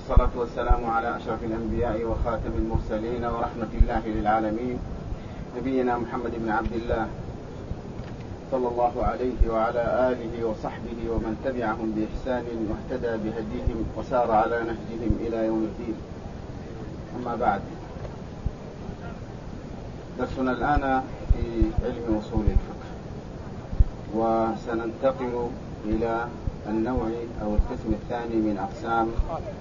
والصلاة والسلام على أشرف الأنبياء وخاتم المرسلين ورحمة الله للعالمين نبينا محمد بن عبد الله صلى الله عليه وعلى آله وصحبه ومن تبعهم بإحسان واهتدى بهديهم وسار على نهجهم إلى يوم الدين. أما بعد، درسنا الآن في علم أصول الفقه، وسننتقل إلى النوع أو القسم الثاني من أقسام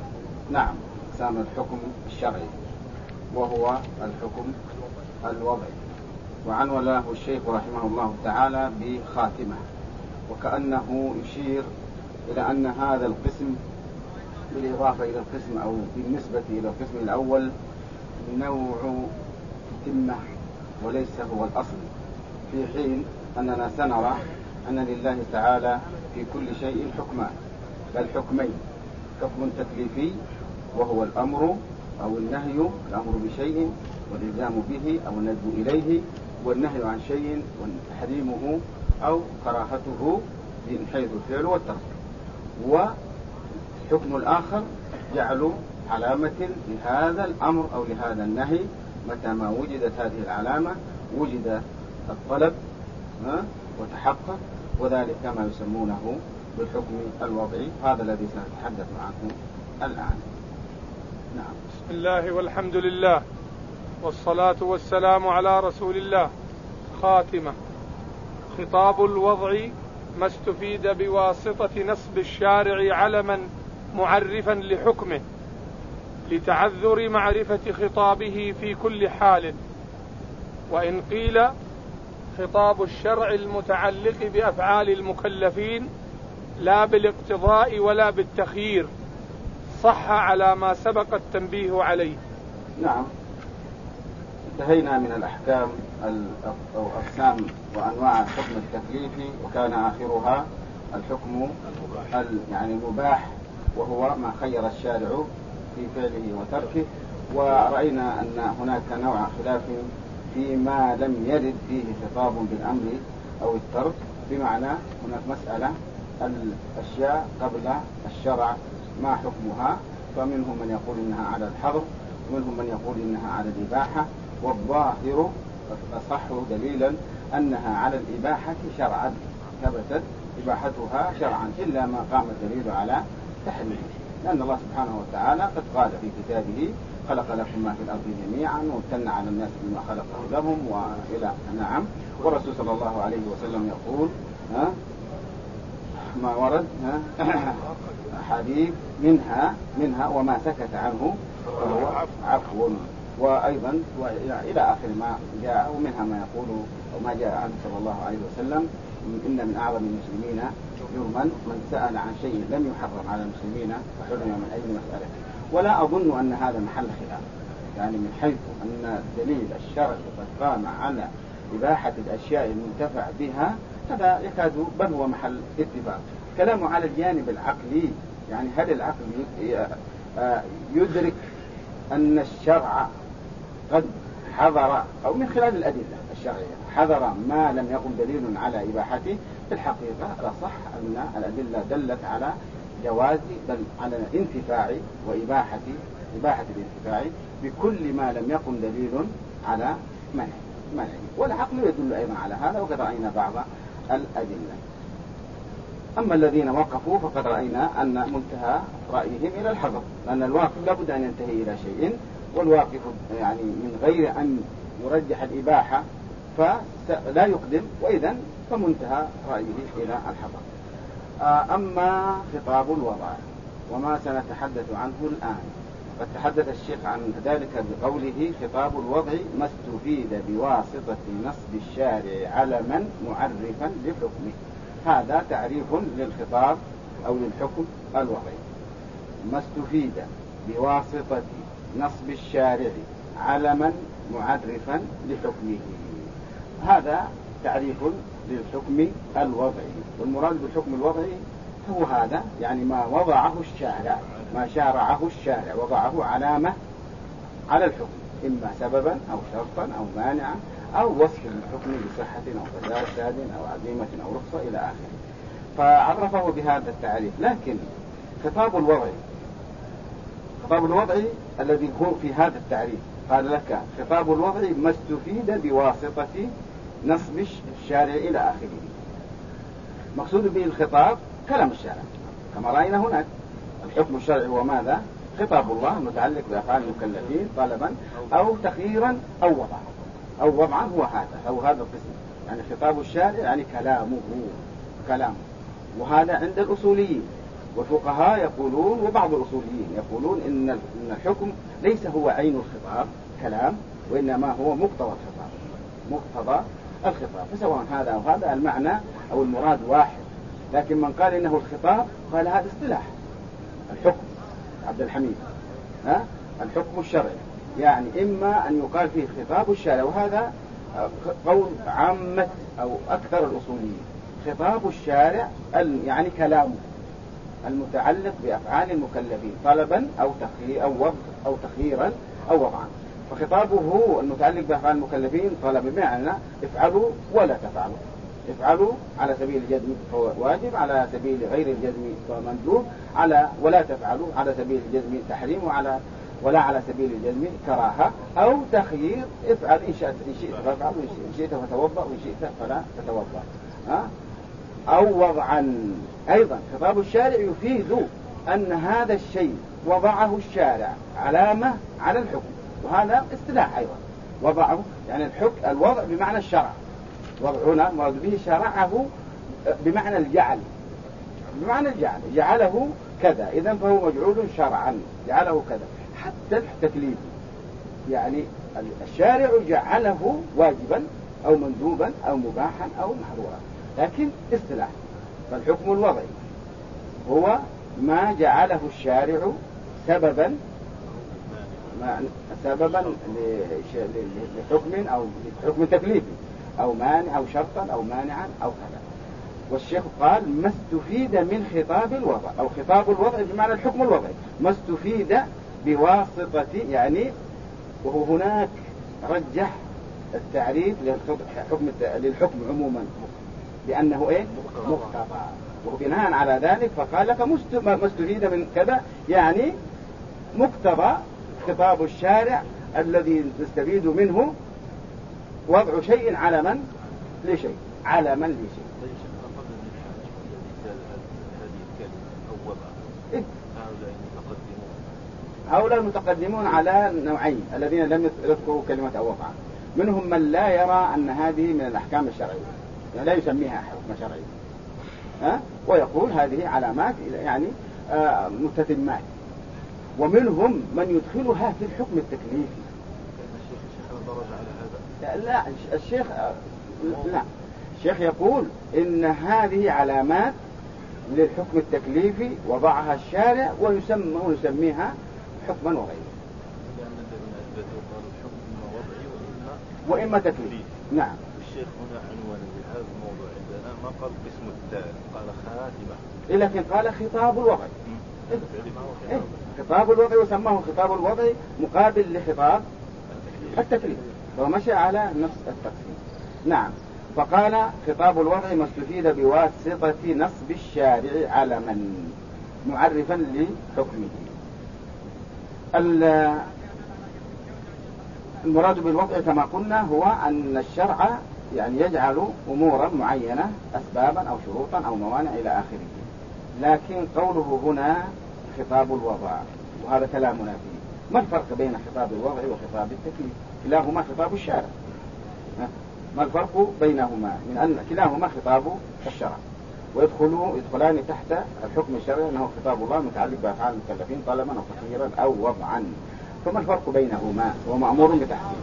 الحكم الشرعي، وهو الحكم الوضعي. وعنون له الشيخ رحمه الله تعالى بخاتمة، وكأنه يشير إلى أن هذا القسم بالإضافة إلى القسم أو بالنسبة إلى القسم الأول نوع تمة وليس هو الأصل، في حين أننا سنرى أن لله تعالى في كل شيء حكمان، بل حكمين: حكم تكليفي وهو الأمر أو النهي، الأمر بشيء والإلزام به أو الندب إليه، والنهي عن شيء وتحريمه أو كراهته من حيث الفعل والترك. وحكم الآخر جعل علامة لهذا الأمر أو لهذا النهي، متى ما وجدت هذه العلامة وجد الطلب وتحقق، وذلك كما يسمونه بالحكم الوضعي. هذا الذي سنتحدث عنه الآن. نعم. بسم الله والحمد لله والصلاة والسلام على رسول الله. خاتمة. خطاب الوضع ما استفيد بواسطة نصب الشارع علما معرفا لحكمه لتعذر معرفة خطابه في كل حال. وإن قيل خطاب الشرع المتعلق بأفعال المكلفين لا بالاقتضاء ولا بالتخيير صح على ما سبق التنبيه عليه. نعم، انتهينا من الأحكام أو أقسام وأنواع الحكم التكليفي، وكان آخرها الحكم المباح، وهو ما خير الشارع في فعله وتركه. ورأينا أن هناك نوع خلاف فيما لم يرد فيه خطاب بالأمر أو الترك، بمعنى هناك مسألة الأشياء قبل الشرع ما حكمها، فمنهم من يقول إنها على الحظر، ومنهم من يقول إنها على الإباحة، والظاهر أصح دليلا أنها على الإباحة شرعا، ثبتت إباحتها شرعا، إلا ما قام الدليل على تحريمه، لأن الله سبحانه وتعالى قد قال في كتابه: خلق لكم ما في الأرض جميعا وامتن على الناس بما خلقه لهم، وإلى نعم. والرسول صلى الله عليه وسلم يقول ما ورد حديث منها وما سكت عنه فهو عفو. وأيضا إلى آخر ما جاء، ومنها ما يقول وما جاء عنه صلى الله عليه وسلم: إن من أعظم المسلمين جرما من سأل عن شيء لم يحرم على المسلمين فحرم من أي مسألة. ولا أظن أن هذا محل خلاف، يعني من حيث أن دليل الشرع قد قام على إباحة الأشياء المنتفع بها، هذا يكاد بل هو محل اتفاق. كلامه على الجانب العقلي، يعني هل العقل يدرك أن الشرع قد حظر، أو من خلال الأدلة الشرعية حظر ما لم يقم دليل على إباحته؟ في الحقيقة لا صح أن الأدلة دلت على جواز، بل على انتفاع وإباحة الانتفاع بكل ما لم يقم دليل على منعه. والعقل يدل أيضا على هذا، وقد رأينا بعض الأدلة. أما الذين وقفوا فقد رأينا أن منتهى رأيهم إلى الحظر، لأن الواقف لابد أن ينتهي إلى شيء، والواقف يعني من غير أن يرجح الإباحة فلا يقدم، وإذن فمنتهى رأيه إلى الحظر. أما خطاب الوضع وما سنتحدث عنه الآن، قد تحدث الشيخ عن ذلك بقوله: خطاب الوضع ما استفيد بواسطة نصب الشارع علما معرفا لحكمه. هذا تعريف للخطاب أو للحكم الوضعي: ما استفيد بواسطة نصب الشارع علما معرفا لحكمه. هذا تعريف للحكم الوضعي. والمراد بالحكم الوضعي هو هذا، يعني ما وضعه الشارع، ما شارعه الشارع، وضعه علامة على الحكم، إما سببا أو شرطا أو مانعا أو وصف الحكم بصحة أو فساد أو عزيمة أو رخصة إلى آخره، فعرفه بهذا التعريف. لكن خطاب الوضع الخطاب الوضعي الذي هو في هذا التعريف قال لك خطاب الوضعي ما استفيد بواسطة نصب الشارع إلى آخره. مقصود به الخطاب كلام الشارع كما رأينا هناك. الحكم الشرعي هو ماذا؟ خطاب الله متعلق بأفعال المكلفين طلبا أو تخييرا أو وضعا. أو وضعا هو هذا أو هذا القسم، يعني خطاب الشارع يعني كلامه. وهذا عند الأصوليين والفقهاء يقولون، وبعض الأصوليين يقولون إن الحكم ليس هو عين الخطاب كلام، وإنما هو مقتضى الخطاب. فسواء هذا أو هذا المعنى أو المراد واحد. لكن من قال إنه الخطاب قال هذا اصطلاح الحكم عبد الحميد، الحكم الشرعي يعني إما أن يقال فيه خطاب الشارع، وهذا قول عامة أو أكثر الأصوليين. خطاب الشارع يعني كلامه المتعلق بأفعال المكلفين طلبا أو تخييرا أو وضعا. فخطابه المتعلق بأفعال المكلفين طلب بمعنى افعلوا ولا تفعلوا، افعلوا على سبيل الجزم فهو واجب، على سبيل غير الجزم فهو مندوب، ولا تفعلوا على سبيل الجزم تحريم، ولا على سبيل الجزم كراهة، أو تخيير افعل إن شئت فافعل وإن شئت فتوضأ وإن شئت فلا تتوضأ، أو وضعا. أيضا خطاب الشارع يفيد أن هذا الشيء وضعه الشارع علامة على الحكم، وهذا اصطلاح أيضا. وضعه يعني الوضع بمعنى الشرع، وضعنا مراد به شرعه بمعنى الجعل، جعله كذا، إذن فهو مجعول شرعا جعله كذا. حتى التكليف يعني الشارع جعله واجبا أو مندوبا أو مباحا أو محظورا، لكن اصطلاح. فالحكم الوضعي هو ما جعله الشارع سببا لحكم أو حكم تكليفي أو مانع أو شرطا أو مانعا أو كذا. والشيخ قال ما استفيد من خطاب الوضع، أو خطاب الوضع بمعنى الحكم الوضعي، ما استفيد بواسطة يعني. وهو هناك رجح التعريف للحكم عموما بأنه مقتضى، وبناء على ذلك فقال لك ما استفيد من كذا يعني مقتضى خطاب الشارع الذي نستفيد منه وضع شيء علما لشيء. هؤلاء المتقدمون على نوعين الذين لم يذكروا كلمة أو وضع. منهم من لا يرى أن هذه من الأحكام الشرعية، يعني لا يسميها حكم شرعي، ويقول هذه علامات يعني متتمات. ومنهم من يدخلها في الحكم التكليفي. لا الشيخ يقول إن هذه علامات للحكم التكليفي وضعها الشارع ويسميها حكما وضعيا، وإما تكليف. نعم. الشيخ هنا عنوان لهذا الموضوع عندنا ما قال قسم الثالث، قال خاتمة، لكن قال خطاب الوضع. خطاب الوضع وسماه خطاب الوضع مقابل لخطاب التكليف، ومشى على نفس التقسيم. نعم. فقال خطاب الوضع ما استفيد بواسطة نصب الشارع علما معرفا لحكمه. المراد بالوضع كما قلنا هو أن الشرع يعني يجعل أمورا معينة أسبابا أو شروطا أو موانع إلى آخره. لكن قوله هنا خطاب الوضع، وهذا كلامنا فيه، ما الفرق بين خطاب الوضع وخطاب التكليف؟ كلاهما خطاب الشارع. ما الفرق بينهما؟ من أن كلاهما خطاب الشرع ويدخلان تحت الحكم الشرعي، أنه خطاب الله متعلق بأفعال المكلفين طلبا أو تخييرا أو وضعا. فما الفرق بينهما؟ هو مأمور بتحسين.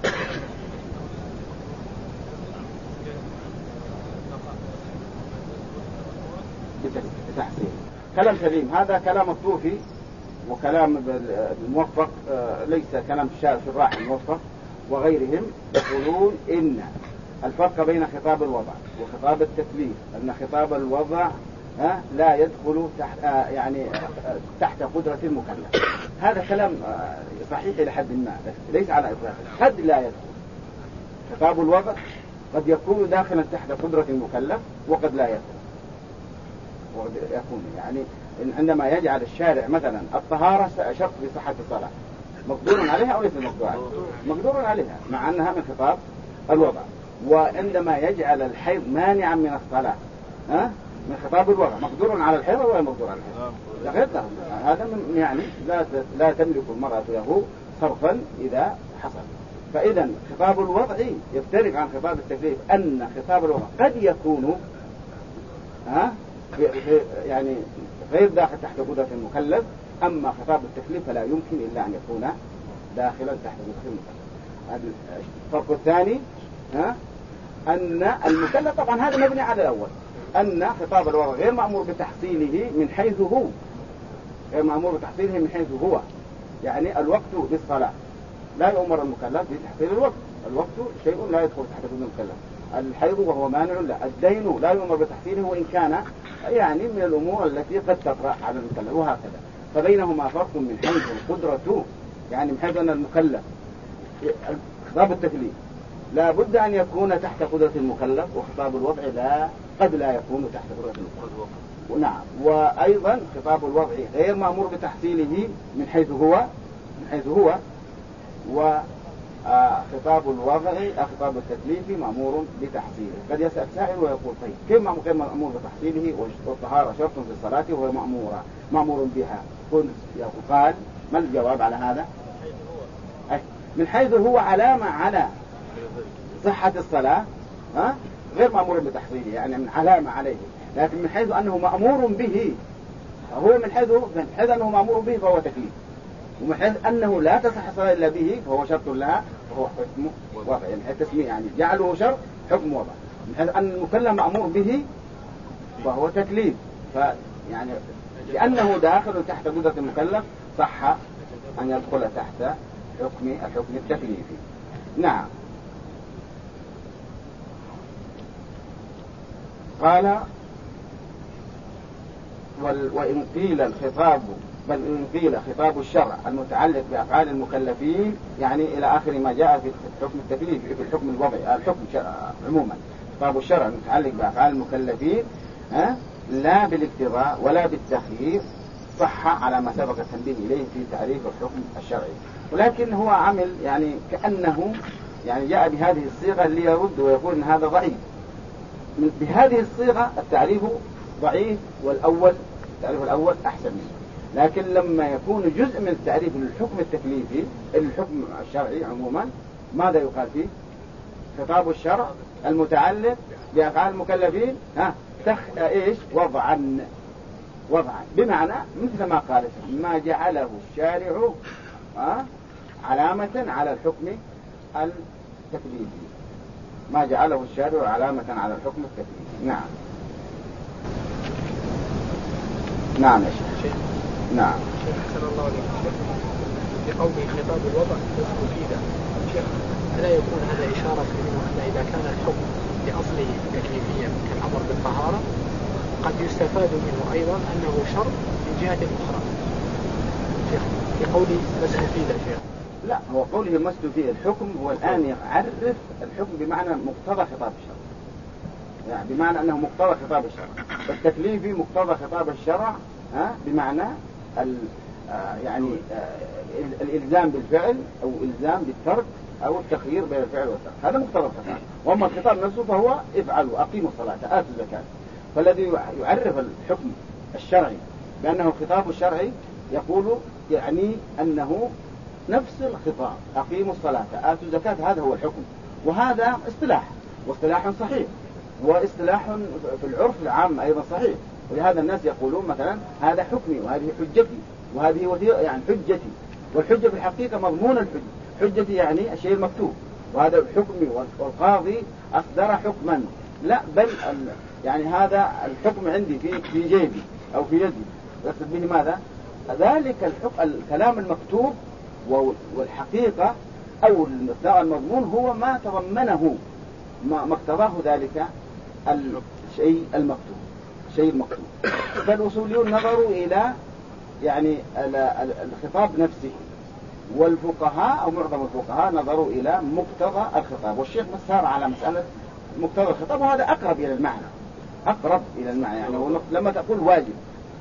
كلام سليم. هذا كلام الطوفي وكلام الموفق، ليس كلام الشراح الموفق وغيرهم. يقولون إن الفرق بين خطاب الوضع وخطاب التكليف أن خطاب الوضع لا يدخل تحت قدرة المكلف. هذا كلام صحيح إلى حد ما، ليس على إطلاقه. قد لا يدخل خطاب الوضع، قد يكون داخلا تحت قدرة المكلف وقد لا يدخل، وقد يكون يعني عندما يجعل الشارع مثلا الطهارة شرط لصحة الصلاة، مقدور عليها أو ليس مقدور عليها؟ مقدور عليها مع أنها من خطاب الوضع. وعندما يجعل الحيض مانعا من الصلاة من خطاب الوضع، مقدور على الحيض ولا مقدور على الحيض؟ غير له. هذا يعني لا تملك المرأة له صرفا إذا حصل. فإذا خطاب الوضع يفترق عن خطاب التكليف، أن خطاب الوضع قد يكون يعني غير داخل تحت قدرة المكلف، أما خطاب التكليف فلا يمكن إلا أن يكون داخلا تحت قدرة المكلف. الفرق الثاني أن المكلف طبعا هذا مبني على الأول، أن خطاب الوضع غير مأمور بتحصيله من حيث هو، غير مأمور بتحصيله من حيث هو، يعني الوقت للصلاة لا يؤمر المكلف بتحصيل الوقت، الوقت شيء لا يدخل تحت قدرة المكلف. الحيض وهو مانع لا، الدين لا يؤمر بتحصيله وإن كان يعني من الأمور التي قد تطرأ على المكلف، وهكذا. فبينهما فرق من حيث القدرة، يعني من حيث أن المكلف خطاب التكليف لا بد أن يكون تحت قدرة المكلف، وخطاب الوضع قد لا يكون تحت قدرة المكلف. نعم. وأيضا خطاب الوضع غير مأمور بتحصيله من حيث هو وخطاب الوضع خطاب التكليف مأمور بتحصيله. قد يسأل سائل ويقول طيب كيف غير مأمور بتحصيله والطهارة شرط في الصلاة وهو مأمور بها؟ قال ما الجواب على هذا؟ من حيث هو علامة على صحة الصلاة غير مأمور بتحصيله، يعني من علامة عليه، لكن من حيث أنه مأمور به، هو من حيث أنه مأمور به فهو تكليف، ومن حيث أنه لا تصح الصلاة إلا به فهو شرط لها فهو حكم وضع، يعني التسمية يعني جعله شرط حكم وضع. من حيث أن المكلف مأمور به فهو تكليف، فيعني لأنه داخل تحت قدرة المكلف صح أن يدخل تحت الحكم التكليفي. نعم. قال وإن قيل الخطاب بل إن قيل خطاب الشرع المتعلق بأفعال المكلفين، يعني إلى آخر ما جاء في الحكم التكليفي في الحكم الوضعي، الحكم عموما خطاب الشرع المتعلق بأفعال المكلفين لا بالاقتضاء ولا بالتخيير، صح على ما سبق التنبيه إليه في تعريف الحكم الشرعي، ولكن هو عمل يعني كأنه يعني جاء بهذه الصيغة ليرد ويقول إن هذا ضعيف. بهذه الصيغة التعريف ضعيف، التعريف الأول أحسن منه، لكن لما يكون جزء من التعريف للحكم التكليفي الحكم الشرعي عموما ماذا يقال فيه؟ خطاب الشرع المتعلق بأفعال المكلفين وضعا، بمعنى مثل ما قال ما جعله الشارع علامة على الحكم التكليفي، ما جعله الشارع علامة على الحكم التكليفي. نعم. نعم يا شيخ. نعم. شيخ أحسن الله عليك. بقوله خطاب الوضع مفيدة، ألا يكون هذا إشارة منه أن إذا كان الحكم لأصله تكليفيا كالأمر بالطهارة قد يستفاد منه أيضا أنه شرط من جهة أخرى؟ شيخ في قوله بس مفيدة شيخ. لا، هو قوله مستفيد الحكم هو الآن يعرف الحكم بمعنى مقتضى خطاب الشرع، يعني بمعنى أنه مقتضى خطاب الشرع، والتكليفي مقتضى خطاب الشرع بمعنى يعني الإلزام بالفعل أو إلزام بالترك أو التخيير بين الفعل والترك، هذا مقتضى الخطاب. وأما الخطاب نفسه فهو افعلوا أقيموا الصلاة آتوا الزكاة. فالذي يعرف الحكم الشرعي بأنه الخطاب الشرعي يقول يعني أنه نفس الخطاب أقيموا الصلاة آتوا الزكاة، هذا هو الحكم، وهذا واصطلاح صحيح، واصطلاح في العرف العام أيضا صحيح. ولهذا الناس يقولون مثلا هذا حكمي وهذه حجتي وهذه يعني حجتي، والحجة في الحقيقة مضمون الحجة، حجتي يعني الشيء المكتوب، وهذا حكمي والقاضي أصدر حكما، لا بل يعني هذا الحكم عندي في جيبي أو في يدي. يقصد به ماذا؟ ذلك الكلام المكتوب والحقيقة أو المضمون هو ما تضمنه ما اقتضاه ذلك الشيء المكتوب. فالأصوليون نظروا إلى يعني الخطاب نفسه، والفقهاء أو معظم الفقهاء نظروا إلى مقتضى الخطاب، والشيخ مسار على مسألة مقتضى الخطاب، وهذا أقرب إلى المعنى يعني لما تقول واجب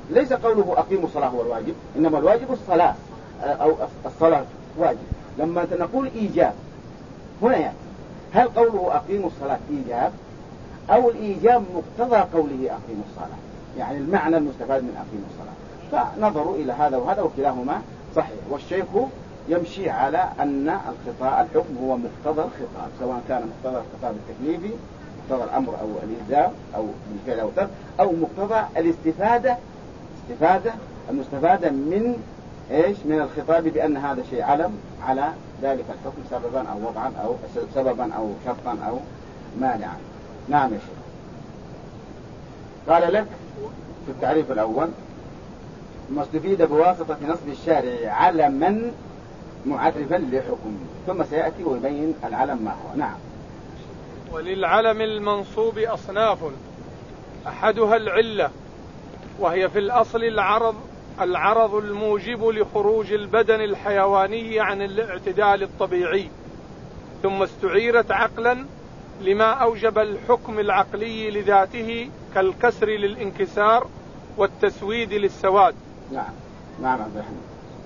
ليس قوله أقيموا الصلاة هو الواجب، إنما الواجب الصلاة أو الصلاة واجب. لما نقول إيجاب هنا يعني هل قوله أقيموا الصلاة إيجاب أو الإيجاب مقتضى قوله أقيموا الصلاة، يعني المعنى المستفاد من أقيموا الصلاة. فنظروا إلى هذا وهذا وكلاهما صحيح. والشيخ يمشي على أن الحكم هو مقتضى الخطاب، سواء كان مقتضى الخطاب التكليفي مقتضى الأمر أو الإلزام أو بالفعل أو ترك، أو مقتضى الاستفادة المستفادة من إيش؟ من الخطاب، بأن هذا شيء علم على ذلك الحكم سببا أو وضعا أو سببا أو شرطا أو مانعا. نعم يا شيخ. قال لك في التعريف الأول ما استفيد بواسطة نصب الشارع علما معرفا لحكم، ثم سيأتي ويبين العلم ما هو. نعم. وللعلم المنصوب أصناف، أحدها العلة، وهي في الأصل العرض الموجب لخروج البدن الحيواني عن الاعتدال الطبيعي، ثم استعيرت عقلا لما أوجب الحكم العقلي لذاته كالكسر للانكسار والتسويد للسواد. نعم. نعم عبد الرحمن.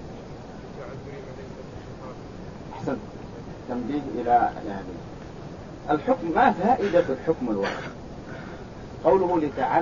أحسن. تنبيه إلى يعني الحكم، ما فائدة الحكم الواحد؟ قوله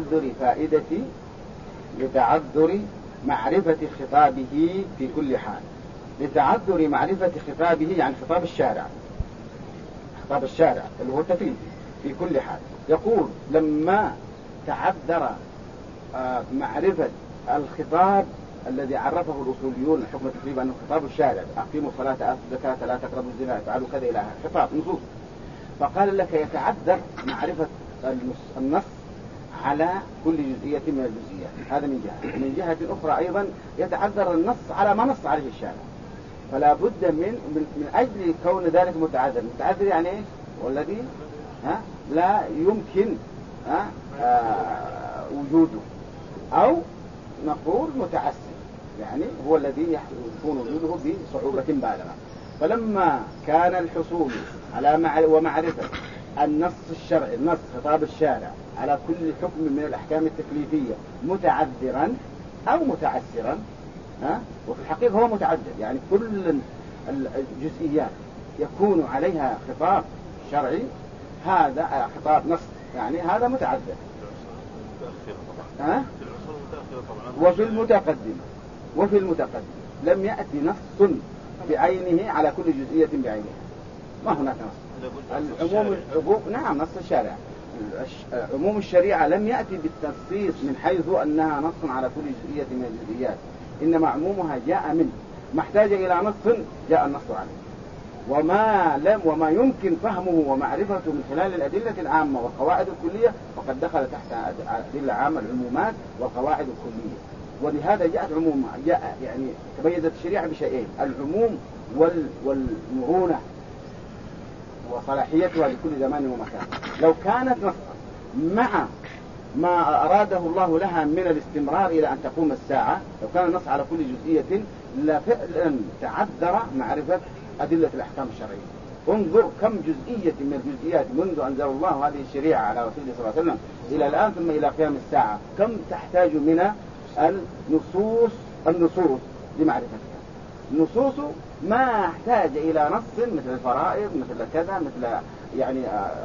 لتعذر معرفة خطابه في كل حال. لتعذر معرفة خطابه يعني خطاب الشارع اللي هو التكليف في كل حال. يقول لما تعذر معرفة الخطاب الذي عرفه الأصوليون الحكم التكليف أنه خطاب الشارع، أقيموا الصلاة آتوا الزكاة لا تقربوا الزنا افعلوا كذا إلى خطاب نصوص، فقال لك يتعذر معرفة النص على كل جزئية من الجزئيات. هذا من جهة. من جهة أخرى أيضا يتعذر النص على ما نص عليه الشارع، فلا بد من أجل كون ذلك متعذر يعني إيه؟ والذي لا يمكن وجوده، أو نقول متعسر يعني هو الذي يكون وجوده بصعوبة بالغة. فلما كان الحصول على ومعرفة النص الشرعي، النص خطاب الشارع على كل حكم من الأحكام التكليفية متعذرا أو متعسرا، وفي الحقيقة هو متعذر، يعني كل الجزئيات يكون عليها خطاب شرعي، هذا خطاب نص يعني هذا متعذر. وفي المتقدم لم يأتي نص بعينه على كل جزئية بعينها، ما هناك نص. نعم نص الشارع، عموم الشريعة لم يأتي بالتنصيص من حيث أنها نص على كل جزئية من الجزئيات، إنما عمومها جاء منه، ما احتاج إلى نص جاء النص عليه. وما يمكن فهمه ومعرفته من خلال الأدلة العامة والقواعد الكلية فقد دخل تحت أدلة عامة العمومات والقواعد الكلية. ولهذا جاء يعني تميزت الشريعة بشيئين: العموم والمرونة وصلاحيتها لكل زمان ومكان. لو كانت نصا مع ما أراده الله لها من الاستمرار إلى أن تقوم الساعة، لو كان النص على كل جزئية لفعلا تعذر معرفة أدلة الأحكام الشرعية. انظر كم جزئية من الجزئيات منذ أنزل الله هذه الشريعة على رسوله صلى الله عليه وسلم إلى الآن ثم إلى قيام الساعة، كم تحتاج من النصوص لمعرفتها. النصوص ما احتاج إلى نص مثل الفرائض، مثل كذا، مثل يعني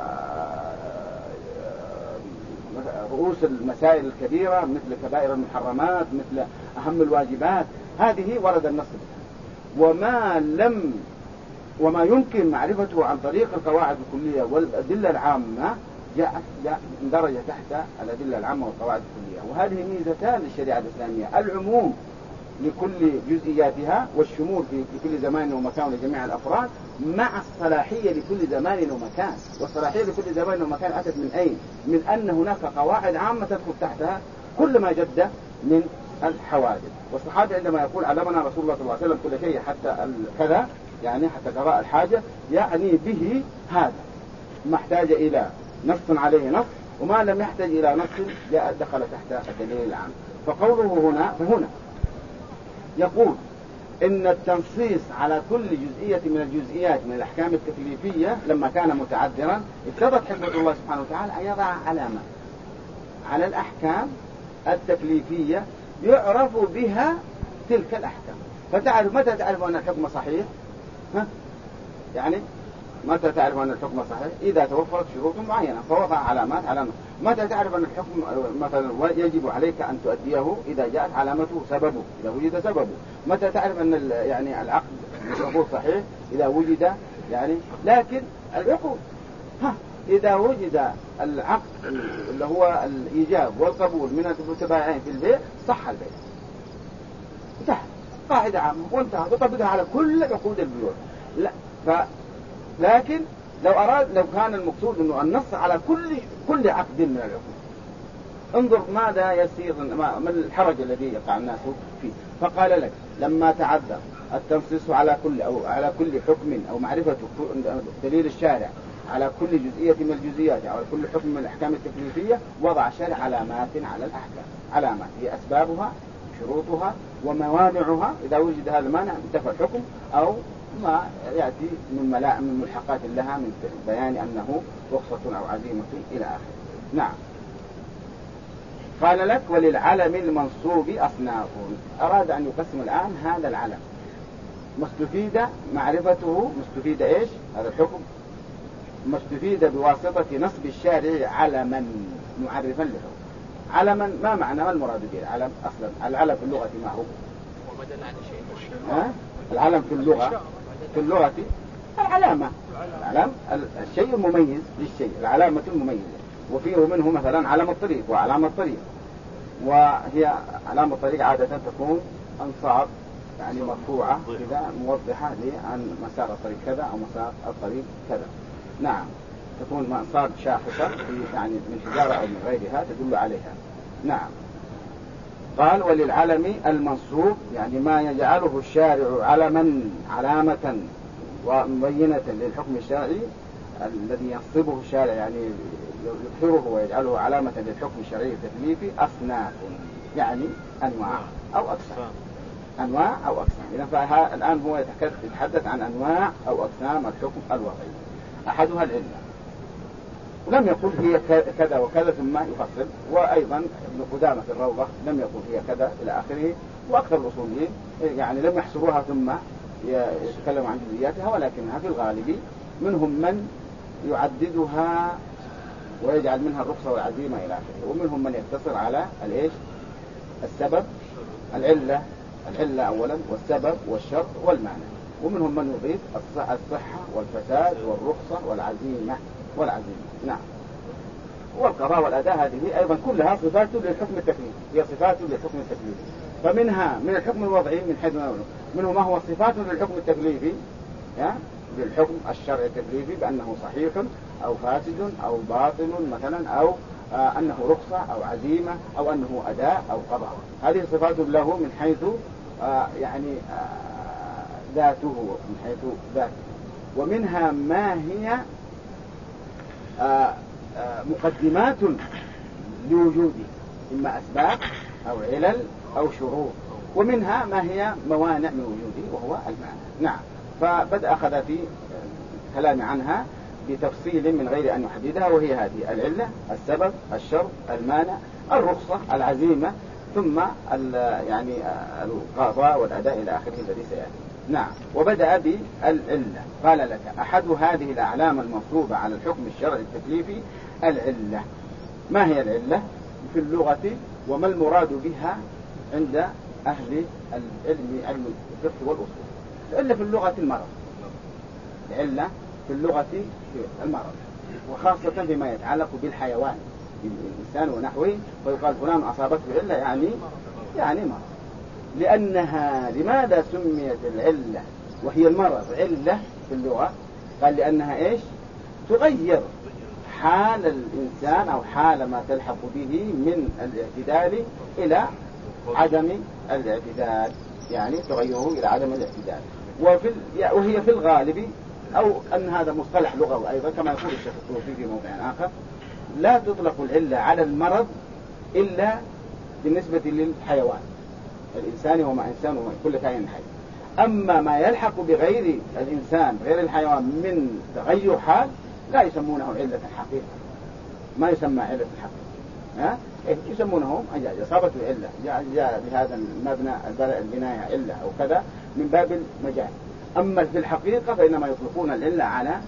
رؤوس المسائل الكبيرة، مثل كبائر المحرمات، مثل أهم الواجبات، هذه ورد النص بها. وما يمكن معرفته عن طريق القواعد الكلية والأدلة العامة جاء درجة تحت الأدلة العامة والقواعد الكلية. وهذه ميزتان للشريعة الإسلامية: العموم لكل جزئياتها والشمول في كل زمان ومكان لجميع الأفراد، مع الصلاحية لكل زمان ومكان. والصلاحية لكل زمان ومكان أتت من أين؟ من أن هناك قواعد عامة تدخل تحتها كل ما جد من الحوادث. والصحابي عندما يقول علمنا رسول الله صلى الله عليه وسلم كل شيء حتى كذا، يعني حتى قضاء الحاجة، يعني به هذا ما احتاج إلى نص عليه نص، وما لم يحتاج إلى نص جاء دخل تحت الدليل العام. فقوله فهنا يقول إن التنصيص على كل جزئية من الجزئيات من الأحكام التكليفية لما كان متعذرا اقتضت حكمة الله سبحانه وتعالى أن يضع علامة على الأحكام التكليفية يعرف بها تلك الأحكام. فتعرف متى تعرف أن الحكم صحيح؟ يعني متى تعرف أن الحكم صحيح؟ إذا توفرت شروط معينة فوضع علامات. متى تعرف أن الحكم مثلا يجب عليك أن تؤديه؟ إذا جاءت علامته سببه، إذا وجد سببه. متى تعرف أن يعني العقد العقود صحيح؟ إذا وجد يعني. لكن العقود إذا وجد العقد اللي هو الإيجاب والقبول من المتبايعين في البيع صح البيع. انتهى، قاعدة عامة وانتهى، تطبقها على كل عقود البيوع. لا لكن لو كان المقصود انه النص على كل عقد من العقود، انظر ماذا يصير، ما الحرج الذي يقع الناس فيه. فقال لك لما تعذر التنصيص على كل حكم او معرفة دليل الشارع على كل جزئية من الجزئيات أو على كل حكم من الأحكام التكليفية، وضع الشارع علامات على الأحكام. علامات هي أسبابها، شروطها، وموانعها. إذا وجد هذا المانع انتفى الحكم، أو ما يأتي من ملحقات لها من بيان أنه رخصة أو عزيمة إلى آخره. نعم. قال لك وللعلم المنصوب أصناف. أراد أن يقسم الآن هذا العلم، مستفيد معرفته، مستفيد إيش هذا الحكم، مستفيد بواسطة نصب الشارع علما معرفا له. علما ما معنى، ما المراد به العلم أصلا؟ العلم في اللغة ما هو؟ العلم في اللغة العلامة. العلم الشيء المميز للشيء، العلامة المميزة. وفيه منه مثلا علم الطريق وعلامة الطريق، وهي علامة الطريق عادة تكون أنصاب يعني مرفوعة كذا موضحة لأن مسار الطريق كذا أو مسار الطريق كذا. نعم، تكون منصاب شاخصة يعني من حجارة أو من غيرها تدل عليها. نعم. قال وللعلم المنصوب يعني ما يجعله الشارع علامة ومبينة للحكم الشرعي الذي ينصبه الشارع، يعني يظهره ويجعله علامة للحكم الشرعي التكليفي. أصناف يعني أنواع أو أقسام. أنواع أو أقسام. إذا الآن هو يتحدث عن أنواع أو أقسام الحكم الوضعي. أحدها العلة، ولم يقل هي كذا وكذا ثم يفصل. وأيضا ابن قدامة في الروضة لم يقل هي كذا إلى آخره. وأكثر الأصوليين يعني لم يحصروها ثم يتكلم عن جزئياتها، ولكنها في الغالب منهم من يعددها ويجعل منها الرخصة والعزيمة إلى آخره، ومنهم من يقتصر على الإيش السبب، العلة أولا والسبب والشرط والمعنى، ومنهم من يضيف الصحة والفساد والرخصة والعزيمة. نعم. والقضاء والأداء هذه أيضا كلها صفات للحكم التكليفي، هي صفات للحكم التكليفي. فمنها من الحكم الوضعي من حيث منه ما هو صفات للحكم التكليفي، للحكم الشرعي التكليفي بأنه صحيح أو فاسد أو باطل مثلا، أو أنه رخصة أو عزيمة أو أنه أداء أو قضاء. هذه صفات له من حيث يعني ذاته، من حيث ذاته. ومنها ما هي مقدمات لوجوده، إما أسباب أو علل أو شروط. ومنها ما هي موانع من وجوده وهو المعنى. نعم. فبدأ أخذ في كلام عنها بتفصيل من غير أن يحددها، وهي هذه العلة، السبب، الشرط، المانع، الرخصة، العزيمة، ثم يعني القضاء والأداء إلى آخره الذي سيأتي. نعم. وبدأ بالعلة. قال لك أحد هذه الأعلام المنصوبة على الحكم الشرعي التكليفي العلة. ما هي العلة في اللغة وما المراد بها عند أهل العلم، علم الفقه والأصول؟ العلة في اللغة المرض، العلة في اللغة المرض، وخاصة فيما يتعلق بالحيوان الإنسان ونحوه، ويقال فلان أصابته علة يعني مرض. لأنها لماذا سميت العلة وهي المرض علة في اللغة؟ قال لأنها إيش؟ تغير حال الإنسان أو حال ما تلحق به من الاعتدال إلى عدم الاعتدال، يعني تغيره إلى عدم الاعتدال. وهي في الغالب، أو أن هذا مصطلح لغوي أيضا كما يقول الشيخ الطوفي في موضع آخر، لا تطلق العلة على المرض إلا بالنسبة للحيوان الإنسان وما إنسان وما كل كائن حي. أما ما يلحق بغير الإنسان غير الحيوان من تغير حال لا يسمونه علة حقيقة، ما يسمى علة الحقيقة. يسمونهم أجاز. إصابة العلة جاء بهذا المبنى البناية علة أو كذا من باب المجال. أما في الحقيقة فإنما يطلقون العلة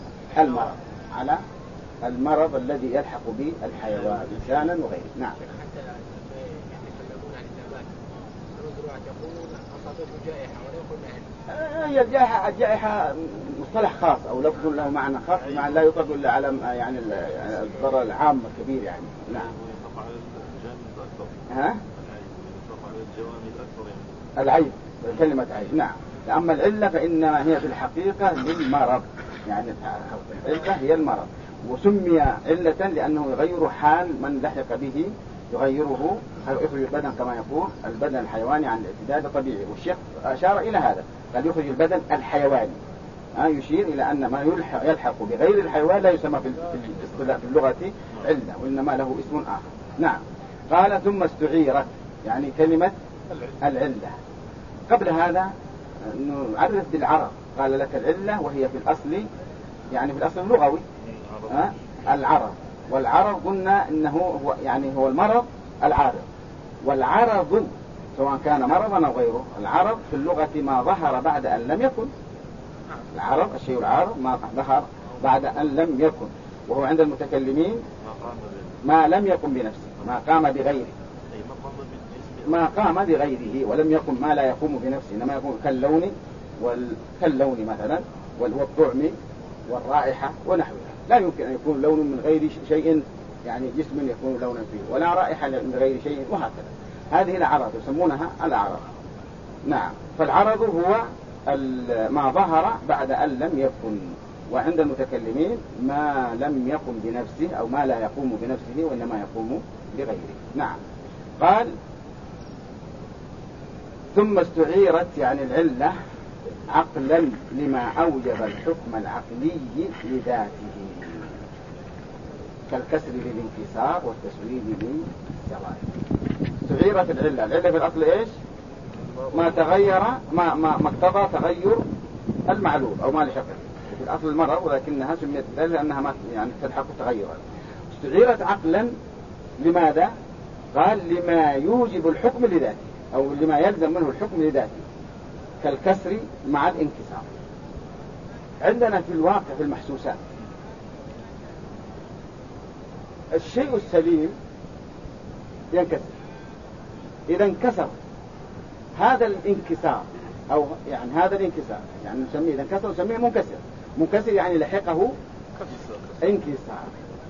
على المرض الذي يلحق به الحيوان إنسانا وغيره. نعم. حتى يتكلمون عن النبات الزراعة يقولون أصابته جائحة ولا يقولون هي الجائحة مصطلح خاص أو لفظ له معنى خاص، معنى لا يطلق إلا على يعني الضرر العام الكبير يعني. نعم. يطلق على الجامد الأكبر. ها؟ يطلق على الجوامد الأكبر يعني. العيب، كلمة عيب. نعم. أما العلة فإنما هي في الحقيقة للمرض، يعني العلة هي المرض، وسمي علة لأنه يغير حال من لحق به، يغيره، يخرج البدن كما يقول البدن الحيواني عن الاعتداد الطبيعي. والشيخ أشار إلى هذا، قال يخرج البدن الحيواني، يشير إلى أن ما يلحق بغير الحيوان لا يسمى في اللغة علة، وإنما له اسم آخر. نعم. قال ثم استعيرت يعني كلمة العلة. قبل هذا نعرف بالعرض. قال لك العلة وهي في الأصل يعني في الأصل اللغوي العرض، والعرض قلنا إنه هو المرض العارض. والعرض سواء كان مرضا أو غيره، العرض في اللغة ما ظهر بعد أن لم يكن. العرض الشيء العارض ما ظهر بعد أن لم يكن، وهو عند المتكلمين ما لم يكن بنفسه، ما قام بغيره، ما قام بغيره ولم يكن ما لا يقوم بنفسه، إنما يكون كاللون مثلا والطعم والرائحة ونحوها. لا يمكن أن يكون لون من غير شيء، يعني جسم يكون لونا فيه، ولا رائحة من غير شيء، وهكذا. هذه الأعراض يسمونها الأعراض. نعم. فالعرض هو ما ظهر بعد أن لم يكن، وعند المتكلمين ما لم يقم بنفسه أو ما لا يقوم بنفسه وإنما يقوم بغيره. نعم. قال ثم استعيرت يعني العلة عقلا لما أوجب الحكم العقلي لذاته، كالكسر للانكسار والتسويد للزوال. استعيرت العلة في الأصل إيش؟ ما تغير ما اقتضى تغير المعلول أو ما لشكل في الأصل المرض، ولكنها سميت ذلك لأنها ما يعني تلحق تغيرا. استعيرت عقلا لماذا؟ قال لما يوجب الحكم لذاته أو لما يلزم منه الحكم لذاته، كالكسر مع الانكسار. عندنا في الواقع في المحسوسات الشيء السليم ينكسر. إذا انكسر هذا الانكسار أو يعني هذا الانكسار يعني نسميه إذا انكسر نسميه منكسر يعني لحقه انكسار.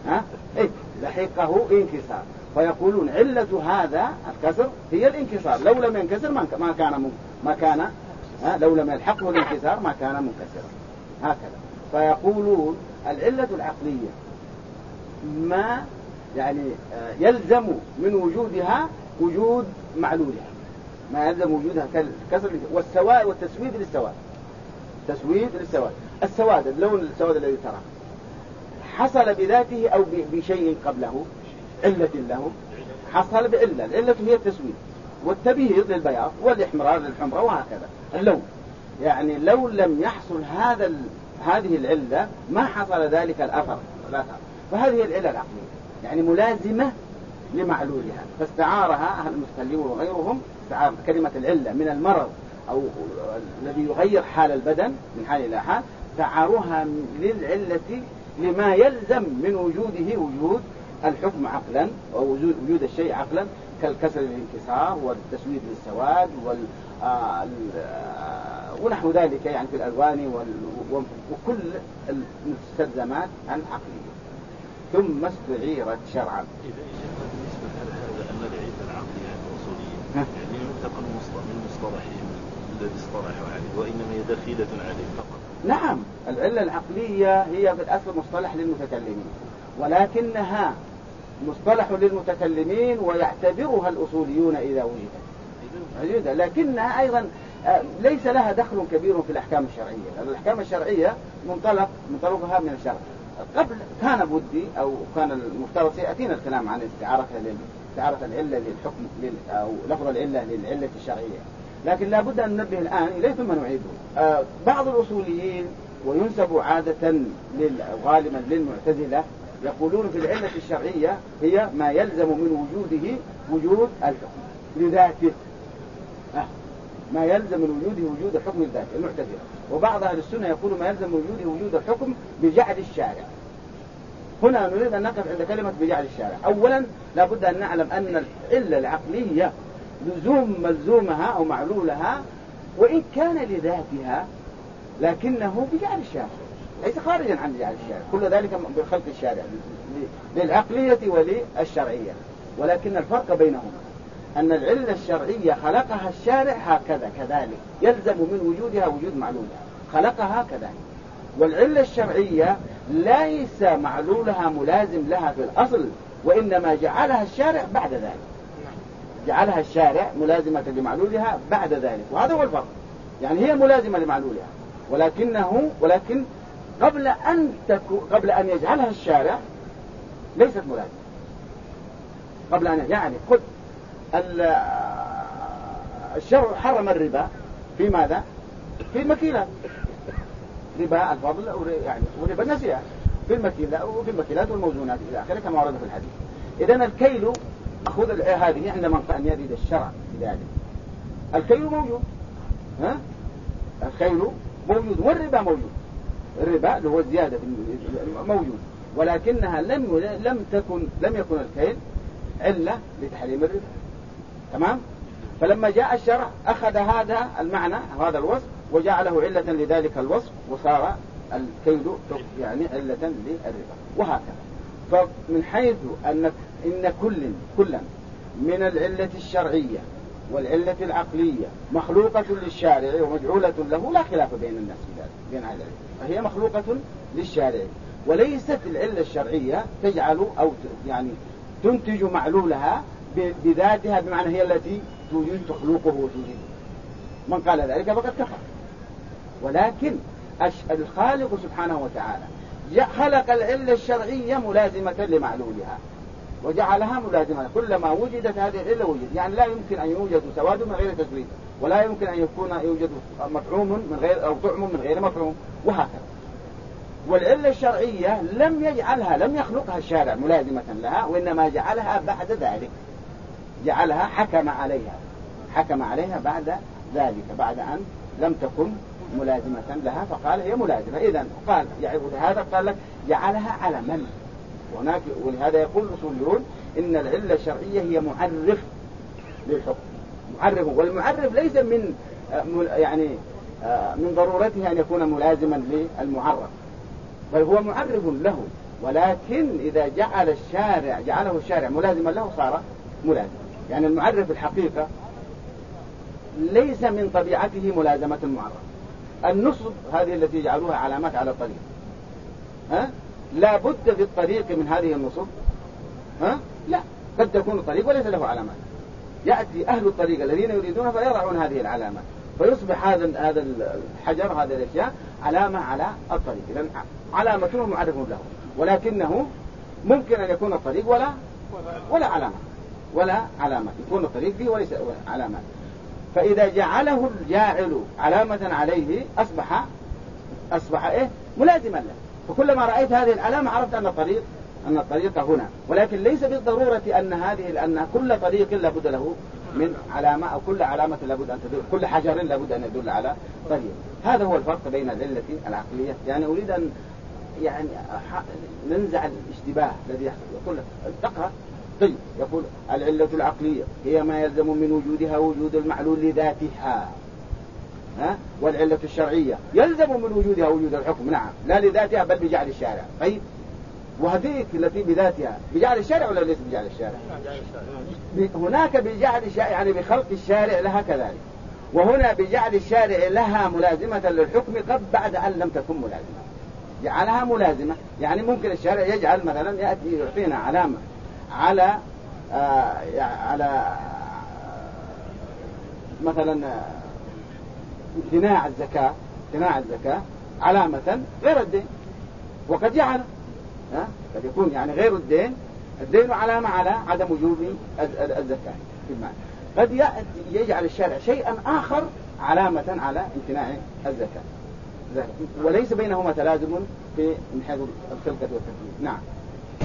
لحقه انكسار، فيقولون علة هذا الكسر هي الانكسار، لو لم ينكسر ما كان لو لم يلحقه الانكسار ما كان منكسرا. هكذا. فيقولون العلة العقلية ما يعني يلزم من وجودها وجود معلولها، ما يلزم وجودها كالكسر والسواد والتسويد للسواد. السواد اللون السواد الذي ترى حصل بذاته أو بشيء قبله علة له، حصل بعلة. العلة هي التسويد والتبييض للبياض والإحمرار للحمرة وهكذا اللون. يعني لو لم يحصل هذه العلة ما حصل ذلك الأثر. فهذه العلة العقلية يعني ملازمة لمعلولها، فاستعارها أهل المتكلمون وغيرهم استعار كلمة العلة من المرض أو الذي يغير حال البدن من حال إلى حال، استعاروها للعلة لما يلزم من وجوده وجود الحكم عقلا ووجود الشيء عقلا، كالكسر للانكسار والتسويد للسواد ونحو ذلك يعني في الألوان وكل المستلزمات العقلية. ثم استعيرت شرعا. إذا بالنسبة لهذا أن العلة العقلية الأصولية يعني ينتقل من مصطلحهم الذي اصطلحوا عليه وإنما هي دخيلة عليه فقط. نعم. العلة العقلية هي في الأصل مصطلح للمتكلمين، ولكنها مصطلح للمتكلمين ويعتبرها الأصوليون إذا وجدت، لكنها أيضا ليس لها دخل كبير في الأحكام الشرعية، لأن الأحكام الشرعية منطلقها من الشرع. قبل كان بدي أو كان المفترض سيأتينا الكلام عن استعارة العلة للحكم أو لفظ العلة للعلة الشرعية، لكن لا بد أن ننبه الآن إليه ثم نعيده. بعض الأصوليين وينسب عادة غالبا للمعتزلة يقولون في العلة الشرعية هي ما يلزم من وجوده وجود الحكم لذاته، ما يلزم من وجوده وجود الحكم لذاته المعتزلة. وبعض أهل السنة يقول ما يلزم من وجوده وجود الحكم بجعل الشارع. هنا نريد أن نقف عند كلمة بجعل الشارع. أولا لابد أن نعلم أن العلة العقلية لزوم ملزومها أو معلولها وإن كان لذاتها لكنه بجعل الشارع، ليس خارجا عن جعل الشارع، كل ذلك بخلق الشارع للعقلية وللشرعية. ولكن الفرق بينهما أن العلة الشرعية خلقها الشارع هكذا كذلك، يلزم من وجودها وجود معلولها، خلقها كذلك. والعلة الشرعية ليس معلولها ملازم لها في الأصل، وإنما جعلها الشارع بعد ذلك، جعلها الشارع ملازمة لمعلولها بعد ذلك، وهذا هو الفرق. يعني هي ملازمة لمعلولها ولكن قبل أن يجعلها الشارع ليست ملازمة. قبل أن يعني خذ الشرع حرم الربا في ماذا؟ في المكيلات، ربا الفضل يعني وربا النسيئة في المكيلات والموزونات إلى آخره كما ورد في الحديث. إذن الكيل أخذ هذه عندما أن يريد الشرع بذلك. الكيل موجود، الكيل موجود والربا موجود. الربا اللي هو الزيادة موجود، ولكنها لم يكن الكيل علة لتحريم الربا. تمام؟ فلما جاء الشرع أخذ هذا المعنى هذا الوصف وجعله علة لذلك الوصف، وصار الكيل يعني علة للربا. وهكذا. فمن حيث إن كلا من العلة الشرعية والعلة العقلية مخلوقة للشارع ومجعولة له، لا خلاف بين الناس في ذلك، بين أهل العلم، فهي مخلوقة للشارع، وليست العلة الشرعية تجعل أو يعني تنتج معلولها بذاتها، بمعنى هي التي تخلقه وتوجده. من قال ذلك فقد كفر. ولكن الخالق سبحانه وتعالى خلق العلة الشرعية ملازمة لمعلولها وجعلها ملازمة، كلما وجدت هذه العلة وجد. يعني لا يمكن أن يوجد سواد من غير تسويد، ولا يمكن أن يوجد مطعوم من غير أو طعم من غير مطعوم، وهكذا. والعلة الشرعية لم يخلقها الشارع ملازمة لها، وإنما جعلها بعد ذلك، جعلها حكم عليها بعد ذلك، بعد أن لم تكن ملازمة لها فقال هي ملازمة. إذن قال هذا قال لك جعلها على من هناك. ولهذا يقول الأصوليون إن العلة الشرعية هي معرف للحكم، معرف، والمعرف ليس من ضرورته أن يكون ملازما للمعرف، بل هو معرف له، ولكن إذا جعله الشارع ملازما له صار ملازم. يعني المعرف الحقيقة ليس من طبيعته ملازمة المعرف. النصب هذه التي جعلوها علامات على الطريق، لا بد في الطريق من هذه النصب، لا، قد تكون الطريق وليس له علامات، يأتي أهل الطريق الذين يريدون فيضعون هذه العلامات، فيصبح هذا الحجر هذه الأشياء علامة على الطريق. إذن علامته معرف له، ولكنه ممكن أن يكون الطريق ولا علامة، يكون الطريق فيه وليس علامات. فإذا جعله الجاعل علامة عليه أصبح ملازما له. فكلما رأيت هذه العلامة عرفت أن الطريق هنا، ولكن ليس بالضرورة أن كل طريق لابد له من علامة، أو كل علامة لابد أن تدل، كل حجر لابد أن يدل على طريق. هذا هو الفرق بين العلة العقلية. يعني أريد أن ننزع الاشتباه الذي يحصل. يقول تقرأ طيب، يقول العلة العقلية هي ما يلزم من وجودها وجود المعلول لذاتها، والعلة الشرعية يلزم من وجودها وجود الحكم، نعم، لا لذاتها بل بجعل الشارع. طيب، وهذيك التي بذاتها بجعل الشارع ولا ليس بجعل الشارع؟ هناك بجعل الشارع يعني بخلق الشارع لها كذلك، وهنا بجعل الشارع لها ملازمة للحكم بعد أن لم تكن ملازمة، جعلها ملازمة. يعني ممكن الشارع يجعل مثلا يأتي يعطينا علامة على مثلا امتناع الزكاة علامة غير الدين، وقد جعل قد يكون يعني غير الدين علامة على عدم وجوب الزكاة في المال. قد يجعل الشارع شيئا آخر علامة على امتناع الزكاة، وليس بينهما تلازم من حيث الخلقة والتكليف. نعم.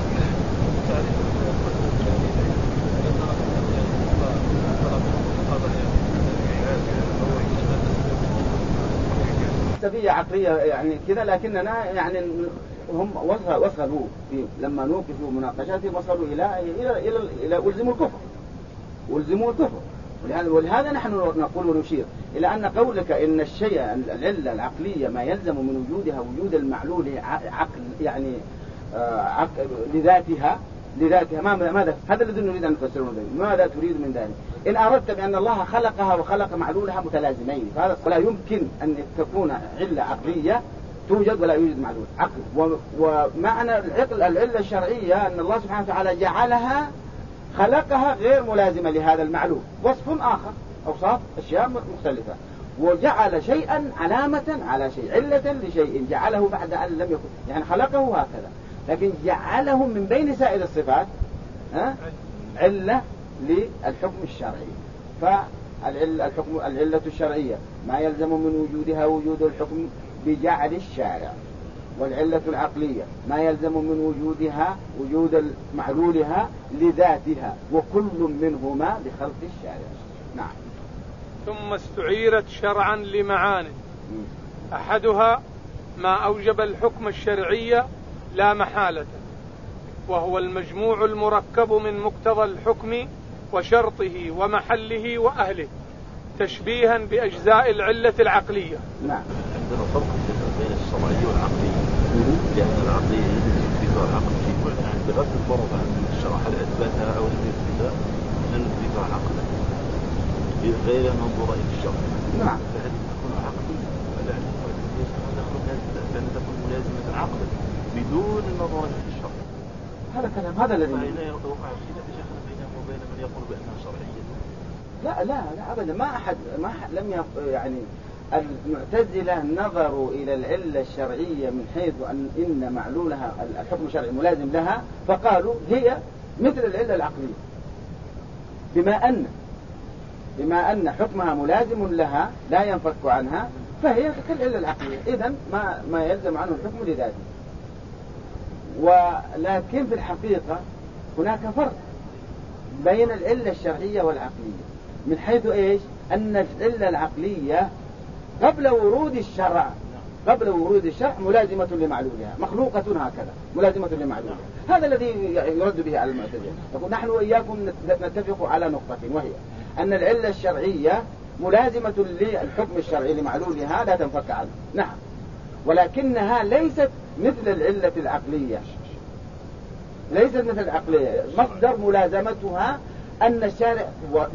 فلسفية عقلية يعني كذا، لكننا يعني هم وصلوا لما نوقفوا مناقشاتهم وصلوا إلى ألزموا الكفر. ولهذا نحن نقول ونشير إلى أن قولك إن الشيء العلة العقلية ما يلزم من وجودها وجود المعلول عقل يعني لذاتها ماذا هذا الذي نريد أن نفسره به. ماذا تريد من ذلك؟ إن أردت بأن الله خلقها وخلق معلولها متلازمين، فهذا ولا يمكن أن تكون علة عقلية توجد ولا يوجد معلول عقل. ومعنى العلة الشرعية أن الله سبحانه وتعالى خلقها غير ملازمة لهذا المعلول، وصف آخر، أوصاف أشياء مختلفة، وجعل شيئا علامة على شيء، علة لشيء جعله بعد أن لم يكن، يعني خلقه هكذا، لكن جعله من بين سائر الصفات علة للحكم الشرعي. فالعلة الشرعية ما يلزم من وجودها وجود الحكم بجعل الشارع، والعلة العقلية ما يلزم من وجودها وجود معلولها لذاتها، وكل منهما بخلق الشارع. نعم. ثم استعيرت شرعا لمعان، أحدها ما أوجب الحكم الشرعي لا محالة، وهو المجموع المركب من مقتضى الحكم وشرطه ومحله وأهله، تشبيها بأجزاء العلة العقلية. نعم. عندنا فرق بين الشرعية والعقلية، لأن العقلية يثبتها العقل في كل عام بغض الفرض عن الشرع هل أثبتها أو لم يثبتها، لن نثبتها عقلا غير أن ننظر إلى الشرع. نعم. فهذه تكون عقلية لأن تكون ملازمة عقلا بدون النظر إلى الشرع. هذا كلام هذا الذي فهنا يوقع الخلاف شيخنا بينهم وبين من يقول بأنها شرعية. لا أبدا، ما أحد لم يعني المعتزلة نظروا إلى العلة الشرعية من حيث إن معلولها الحكم الشرعي ملازم لها، فقالوا هي مثل العلة العقلية، بما أن حكمها ملازم لها لا ينفك عنها، فهي كالعلة العقلية، إذن ما يلزم عنه الحكم لذاته. ولكن في الحقيقة هناك فرق بين العلة الشرعية والعقلية، من حيث إيش؟ أن العلة العقلية قبل ورود الشرع ملازمة لمعلولها، مخلوقة هكذا ملازمة لمعلولها. هذا الذي يرد به على المعتزلة. يقول نحن وإياكم نتفق على نقطة، وهي أن العلة الشرعية ملازمة للحكم الشرعي لمعلولها لا تنفك عنه. نعم، ولكنها ليست مثل العلة العقلية، ليست مثل العقلية. مصدر ملازمتها أن الشارع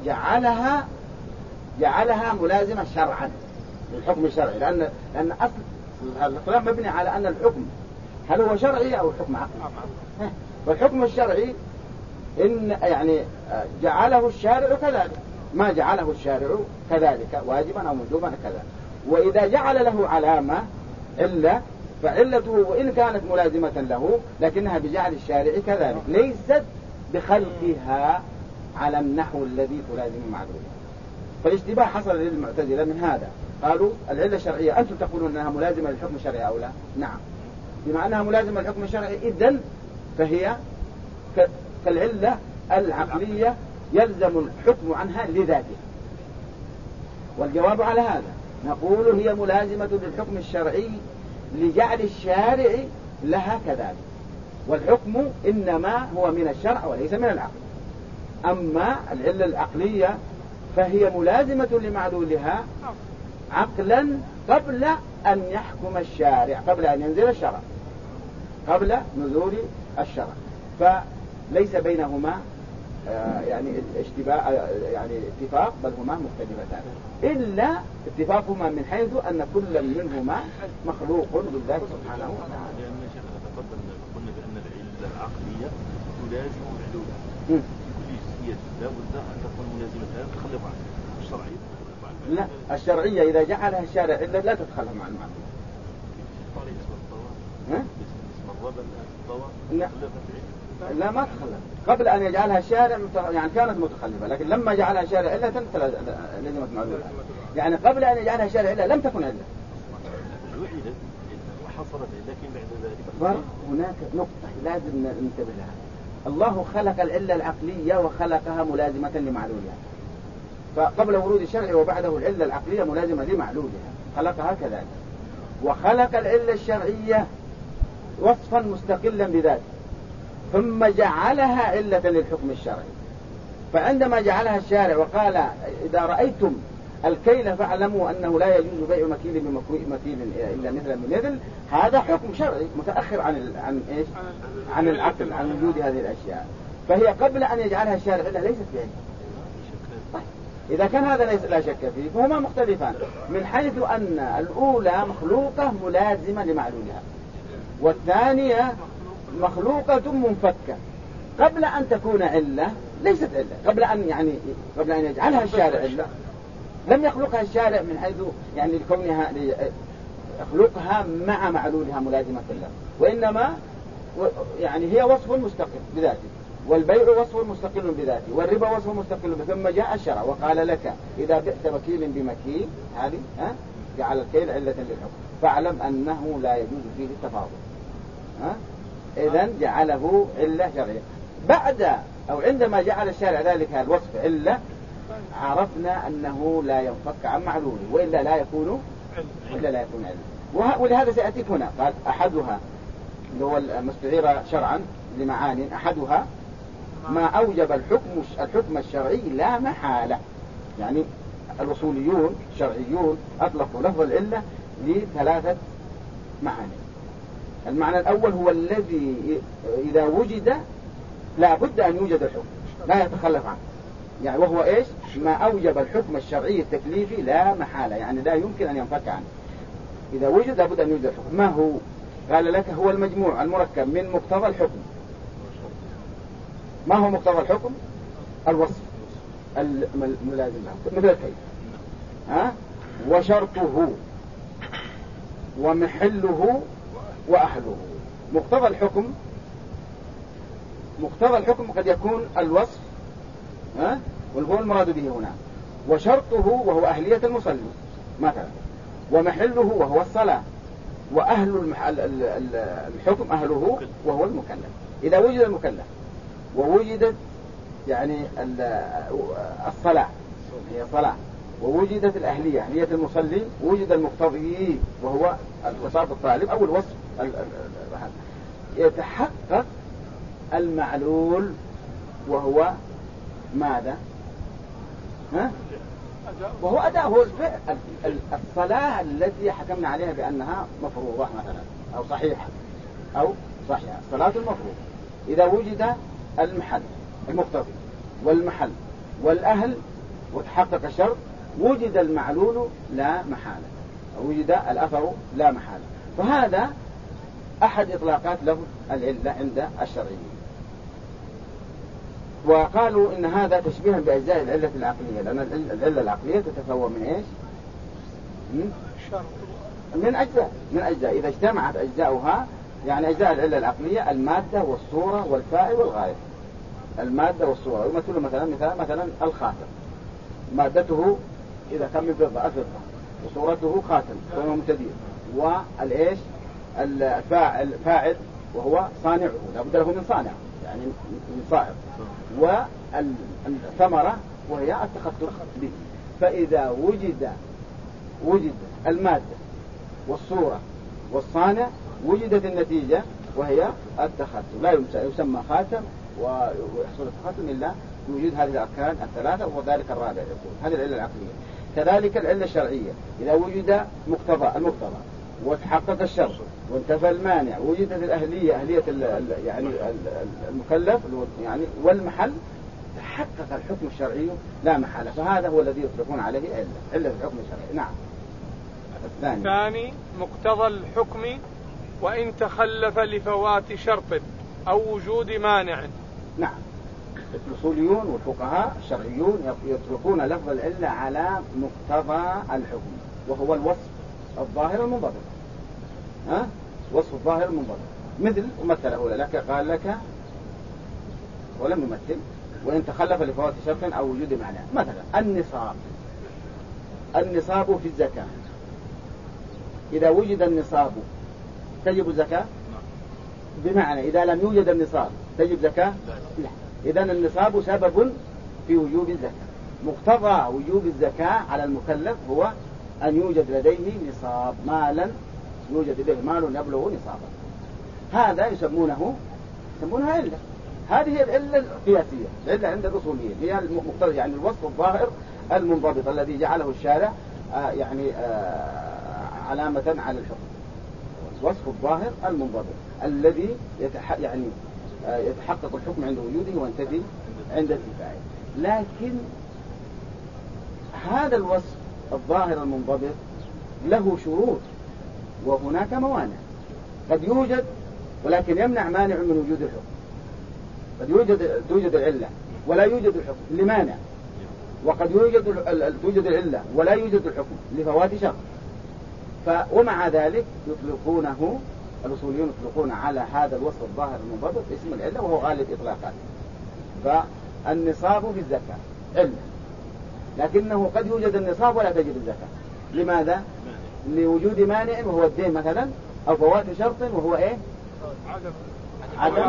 جعلها ملازمة شرعا للحكم الشرعي، لأن أصل الخلاف مبني على أن الحكم هل هو شرعي أو الحكم عقلي. والحكم الشرعي إن يعني جعله الشارع كذلك، ما جعله الشارع كذلك واجبا أو مندوبا كذا. وإذا جعل له علامة إلا فعلته وإن كانت ملازمة له لكنها بجعل الشارع كذلك، ليست بخلقها على النحو الذي تلازم معلومة. فالاشتباه حصل للمعتزلة من هذا، قالوا العلة الشرعية أنتم تقولون أنها ملازمة للحكم الشرعي أو لا؟ نعم، بما أنها ملازمة للحكم الشرعي إذن فهي كالعلة العقلية يلزم الحكم عنها لذاتها. والجواب على هذا نقول هي ملازمة للحكم الشرعي لجعل الشارع لها كذلك، والحكم إنما هو من الشرع وليس من العقل. أما العلة العقلية فهي ملازمة لمعلولها عقلا قبل أن يحكم الشارع، قبل أن ينزل الشرع، قبل نزول الشرع. فليس بينهما يعني اتفاق، بل هما مختلفتان، إلا اتفاقهما من حيث أن كل منهما مخلوق لله سبحانه وتعالى. لأن شيخنا تقدم قلنا بأن العلة العقلية تلازم معلولها في كل جزئية، لا بد أن تكون ملازمة لا تتخلف عنها. الشرعية لا، الشرعية إذا جعلها الشارع إلا لا تتخلف عن المعلوم. اسم الطواء، اسم الربا الطواء لا ما تخلف. قبل أن يجعلها الشارع يعني كانت متخلفة، لكن لما جعلها الشارع إلا لزمت معلولها. يعني قبل أن يجعلها الشارع إلا لم تكن إلا وحصلت، لكن بعد ذلك هناك نقطة لازم ننتبه لها. الله خلق العلة العقلية وخلقها ملازمة لمعلولها، فقبل ورود الشرع وبعده العلة العقلية ملازمة لمعلولها، خلقها كذلك. وخلق العلة الشرعية وصفا مستقلا بذاته، ثم جعلها علة للحكم الشرعي. فعندما جعلها الشارع وقال إذا رأيتم الكيل فاعلموا أنه لا يجوز بيع مكيل بمكيل إلا مثلا بمثل، هذا حكم شرعي متأخر عن العقل، عن وجود هذه الأشياء. فهي قبل أن يجعلها الشارع إلا ليست بعلة. طيب إذا كان هذا لا شك فيه فهما مختلفان، من حيث أن الأولى مخلوقة ملازمة لمعلولها، والثانية مخلوقة منفكة. قبل أن تكون علة ليست علة، قبل أن يجعلها الشارع علة لم يخلقها الشارع من حيث كونها يخلقها مع معلولها ملازمة له، وإنما هي وصف مستقل بذاته، والبيع وصف مستقل بذاته، والربا وصف مستقل بذاته. ثم جاء الشرع وقال لك إذا بعت مكيل بمكيل، هذه جعل الكيل علة للحكم، فاعلم أنه لا يجوز فيه التفاضل. إذن جعله علة شرعية. بعد أو عندما جعل الشارع ذلك الوصف علة، عرفنا أنه لا ينفك عن معلومه، وإلا لا يكون علة. ولهذا سيأتيك هنا قال أحدها اللي هو المستعير شرعا لمعاني، أحدها ما أوجب الحكم الشرعي لا محالة. يعني الوصوليون الشرعيون أطلقوا لفظ العلة لثلاثة معاني. المعنى الأول هو الذي إذا وجد لا بد أن يوجد الحكم، لا يتخلف عنه، وهو إيش؟ ما أوجب الحكم الشرعي التكليفي لا محالة، لا يمكن أن ينفك عنه. إذا وجد لابد أن يوجد الحكم. ما هو؟ قال لك هو المجموع المركب من مقتضى الحكم. ما هو مقتضى الحكم؟ الوصف الملازم له، مثل الكيف. وشرطه ومحله وأهله. مقتضى الحكم قد يكون الوصف، والهو المراد به هنا. وشرطه وهو أهلية المصلي مثلا، ومحله وهو الصلاة، وأهل الحكم أهله وهو المكلف. إذا وجد المكلف ووجدت الصلاة هي صلاة، ووجدت الأهلية أهلية المصلي، وجد المقتضي وهو الخطاب الطالب أو الوصف، يتحقق المعلول وهو ماذا؟ وهو أداء، هو الصلاة التي حكمنا عليها بأنها مفروضة مثلا أو صحيحة الصلاة المفروضة. إذا وجد المحل المقتضي والمحل والأهل وتحقق الشرط، وجد المعلول لا محالة، وجد الأثر لا محالة. فهذا أحد إطلاقات لفظ العلة عند الشرعيين. وقالوا إن هذا تشبيها بأجزاء العلة العقلية، لأن العلة العقلية تتكون من إيش؟ من أجزاء إذا اجتمعت أجزاؤها، أجزاء العلة العقلية المادة والصورة والفاعل والغاية. المادة والصورة يمثل مثلا الخاتم، مادته إذا كان من فضة الفضة، وصورته خاتم وهو متدين، والإيش الفاعل وهو صانعه، لابد له من صانع من صائر، والثمرة وهي التخطر به. فإذا وجد المادة والصورة والصانع، وجدت النتيجة وهي التخطر. لا يسمى خاتم ويحصل التخطر إلا بوجود هذه الأركان الثلاثة، وذلك الرابع يقول. هذه العلة العقلية. كذلك العلة الشرعية، إذا وجد المقتضى وتحقق الشرط وانتفى المانع، وجدت الأهلية أهلية المكلف والمحل، تحقق الحكم الشرعي لا محالة. فهذا هو الذي يطلقون عليه علة الحكم الشرعي. نعم. الثاني مقتضى الحكم وإن تخلف لفوات شرط أو وجود مانع. نعم. الأصوليون والفقهاء الشرعيون يطلقون لفظ العلة على مقتضى الحكم، وهو الوصف الظاهر المنضبط. وصف الظاهر المنضبط، مثله لك، قال لك ولم يمثل وإن تخلف لفوات شرط أو وجود معنى. مثلا النصاب في الزكاة، إذا وجد النصاب تجب الزكاة، بمعنى إذا لم يوجد النصاب تجب زكاة؟ لا. إذن النصاب سبب في وجوب الزكاة. مقتضى وجوب الزكاة على المكلف هو أن يوجد لديه نصاب، مالا يوجد لديه مال يبلغ نصابا. هذا يسمونها علة. هذه هي العلة القياسية، العلة عند الأصوليين هي المقتضى، يعني الوصف الظاهر المنضبط الذي جعله الشارع علامة على الحكم. الوصف الظاهر المنضبط الذي يتحقق الحكم عند وجوده وينتفي عند انتفاعه. لكن هذا الوصف الظاهر المنضبط له شروط وهناك موانع. قد يوجد ولكن يمنع مانع من وجود الحكم. قد توجد العلة ولا يوجد الحكم لمانع، وقد توجد العلة ولا يوجد الحكم لفوات شرط. ومع ذلك يطلقونه الأصوليون يطلقون على هذا الوصف الظاهر المنضبط اسم العلة، وهو غالب إطلاقات. فالنصاب في الزكاة علة، لكنه قد يوجد النصاب ولا تجد الزكاة. لماذا؟ لوجود مانع وهو الدين مثلا، أو فوات شرط وهو إيه؟ عدم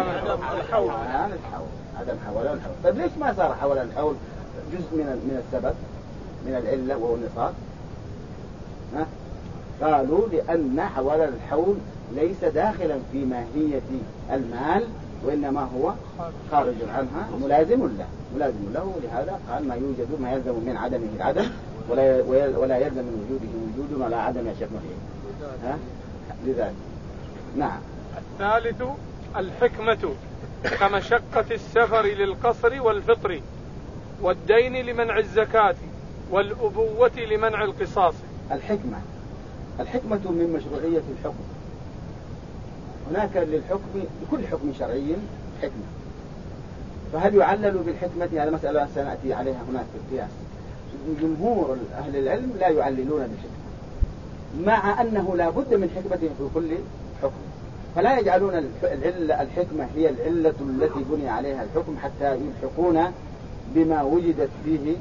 حولان الحول. طيب ليش ما صار حولان الحول جزء من السبب من العلة وهو النصاب؟ قالوا لأن حولان الحول ليس داخلا في ماهية المال، وإنما هو خارج عنها ملازم له. لهذا قال ما يلزم من عدمه العدم ولا يلزم من وجوده وجود ولا عدم يا شيخ محيي. لذلك نعم. الثالث الحكمة كمشقة السفر للقصر والفطر والدين لمنع الزكاة والأبوة لمنع القصاص. الحكمة من مشروعية الحكم. هناك لكل حكم شرعي حكمة، فهل يعلل بالحكمة؟ هذا مسألة سنأتي عليها هناك في القياس. جمهور أهل العلم لا يعللون بالحكمة، مع أنه لا بد من حكمة في كل حكم، فلا يجعلون الحكمة هي العلة التي بني عليها الحكم حتى يلحقون بما وجدت فيه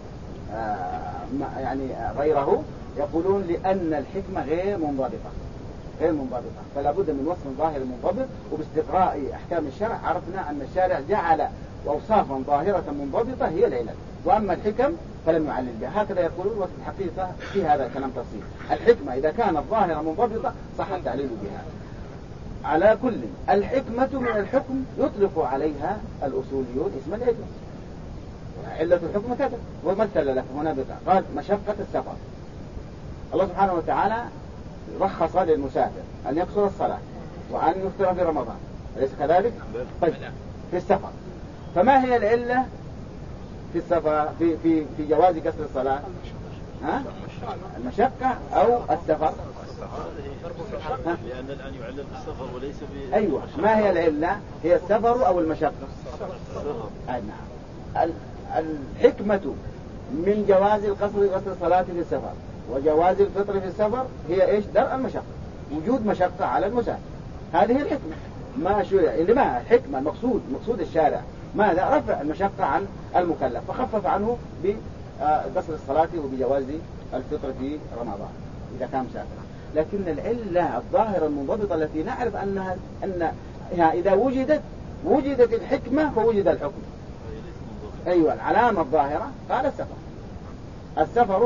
يعني غيره. يقولون لأن الحكمة غير منضبطة، فلا بد من وصف ظاهر منضبط. وباستقراء أحكام الشرع عرفنا أن الشارع جعل أوصافا ظاهرة منضبطة هي العلل، وأما الحكم فلم يعلل بها. هكذا يقولون، وفي الحقيقة في هذا كلام تفصيل. الحكمة إذا كانت ظاهرة منضبطة صح التعليل بها. على كل الحكمة من الحكم يطلق عليها الأصوليون اسم العلة. علة الحكم كذا، ومثل لك هنا قال مشقة السفر. الله سبحانه وتعالى رخص للمسافر أن يقصر الصلاة وأن يفطر في رمضان، أليس كذلك؟ طيب في السفر، فما هي العلة في السفر في جواز قصر الصلاة؟ المشقة أو السفر؟ لأن الآن يعلل بالسفر وليس أيوة، ما هي العلة؟ هي السفر أو المشقة؟ نعم. الحكمة من جواز قصر الصلاة في السفر وجواز الفطر في السفر هي إيش؟ درء المشقة، وجود مشقة على المسافر. هذه الحكمة. ما شرع لما الحكمة مقصود الشارع ماذا؟ رفع المشقة عن المكلف، فخفف عنه بقصر الصلاة وبجواز الفطر في رمضان إذا كان مسافرا. لكن العلة الظاهرة المنضبطة التي نعرف أنها إذا وجدت الحكمة فوجد الحكم. أيوة، العلامة الظاهرة قال السفر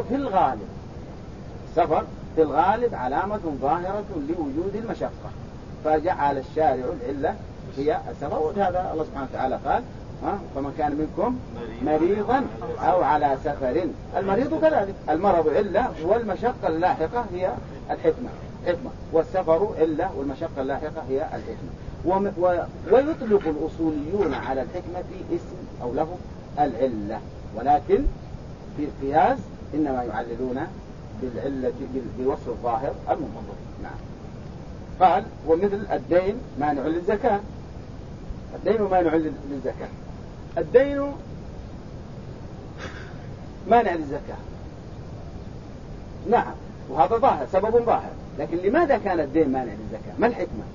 في الغالب علامة ظاهرة لوجود المشقة، فجعل الشارع العلة هي السفر. وهذا الله سبحانه وتعالى قال فمن كان منكم مريضا أو على سفر. المريض كذلك، المرض علة والمشقة اللاحقة هي الحكمة، والسفر علة والمشقة اللاحقة هي الحكمة. ويطلق الأصوليون على الحكمة اسم أو له العلة، ولكن في القياس إنما يعللون بالعلة بوصف الظاهر المنضبط. نعم. قال ومثل الدين مانع للزكاة. الدين مانع للزكاة. الدين مانع للزكاة، نعم، وهذا ظاهر، سبب ظاهر. لكن لماذا كان الدين مانع للزكاة؟ ما الحكمة؟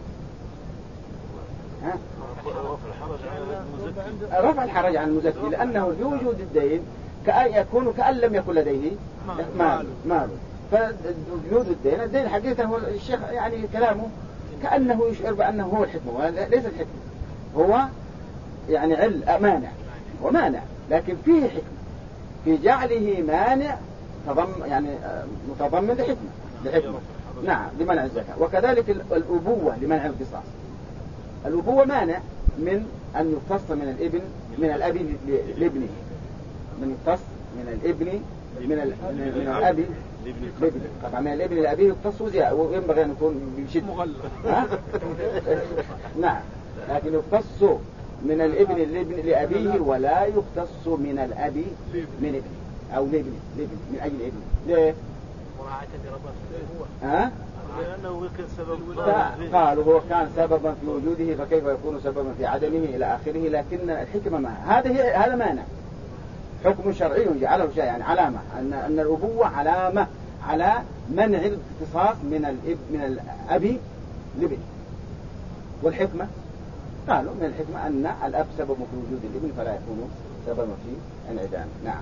رفع الحرج عن المزكي، لأنه بوجود الدين يكون كأن لم يكن لديه مال. فوجود الدين حقيقة هو الشيخ يعني كلامه كأنه يشعر بأنه هو الحكمة، وليس الحكمة. هو يعني مانع ومانع، لكن فيه حكمة في جعله مانع يعني متضمن لحكمة. نعم، لمنع الزكاة. وكذلك الأبوة لمنع القصاص. الأبوة مانع من أن يقتص من الأب لابنه، من يقتص من الابن من الأب لابنه. طبعا من الابن لأبيه يقتص وينبغي أن يكون بشد مغلق. نعم، لكن يقتص من الابن لأبيه ولا يقتص من الأب من ابنه أو لابنه من أجل ابنه. ليه؟ مراعاة لرغبة لأنه كان سبب. قالوا هو كان سببا في وجوده فكيف يكون سببا في عدمه إلى آخره. لكن الحكمة ما هذا مانع، حكم شرعي جعله شيء يعني علامة أن الأبوة علامة على منع الاقتصاص من الأب لابنه. والحكمة قالوا من الحكمة أن الأب سبب في وجود الابن فلا يكون سببا في انعدامه. نعم.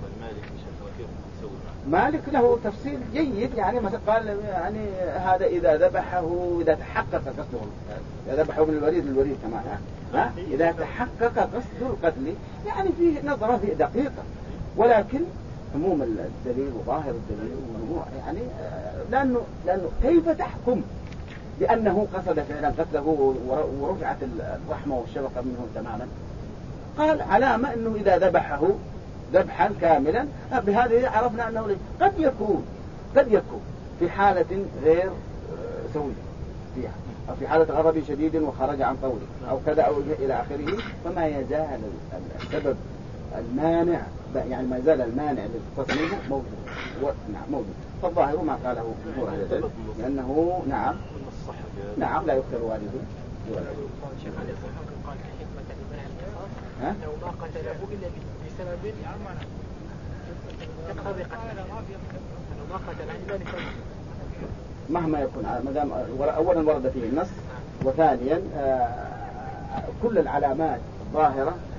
مالك له تفسير جيد، يعني مثلا قال يعني هذا إذا ذبحه إذا تحقق قصده، إذا ذبحه من الوريد للوريد كمان إذا تحقق قصد القتل، يعني فيه نظرة في دقيقة، ولكن عموم الدليل وظاهر الدليل يعني لأنه كيف تحكم بأنه قصد فعلا قتله ورفعت الرحمة والشفقة منه تماما؟ قال علامة أنه إذا ذبحه ذبحا كاملا بهذه عرفنا أنه قد يكون في حالة غير سوية فيها، أو في حالة غضب شديد وخرج عن قوله أو كذا أو إلى آخره، فما يزال السبب المانع يعني ما زال المانع للتصميم موجود. نعم موجود. فالظاهر ما قاله جمهور أهل العلم لأنه نعم لا يقتل والده شيخ علي الصحابي قال كحكمة لمنع القصاص لو ما قتله إلا بسبب يقتضي قتله، لو ما قتله إلا لسبب مهما يكون ما دام أولا ورد فيه النص، وثانيا كل العلامات الظاهرة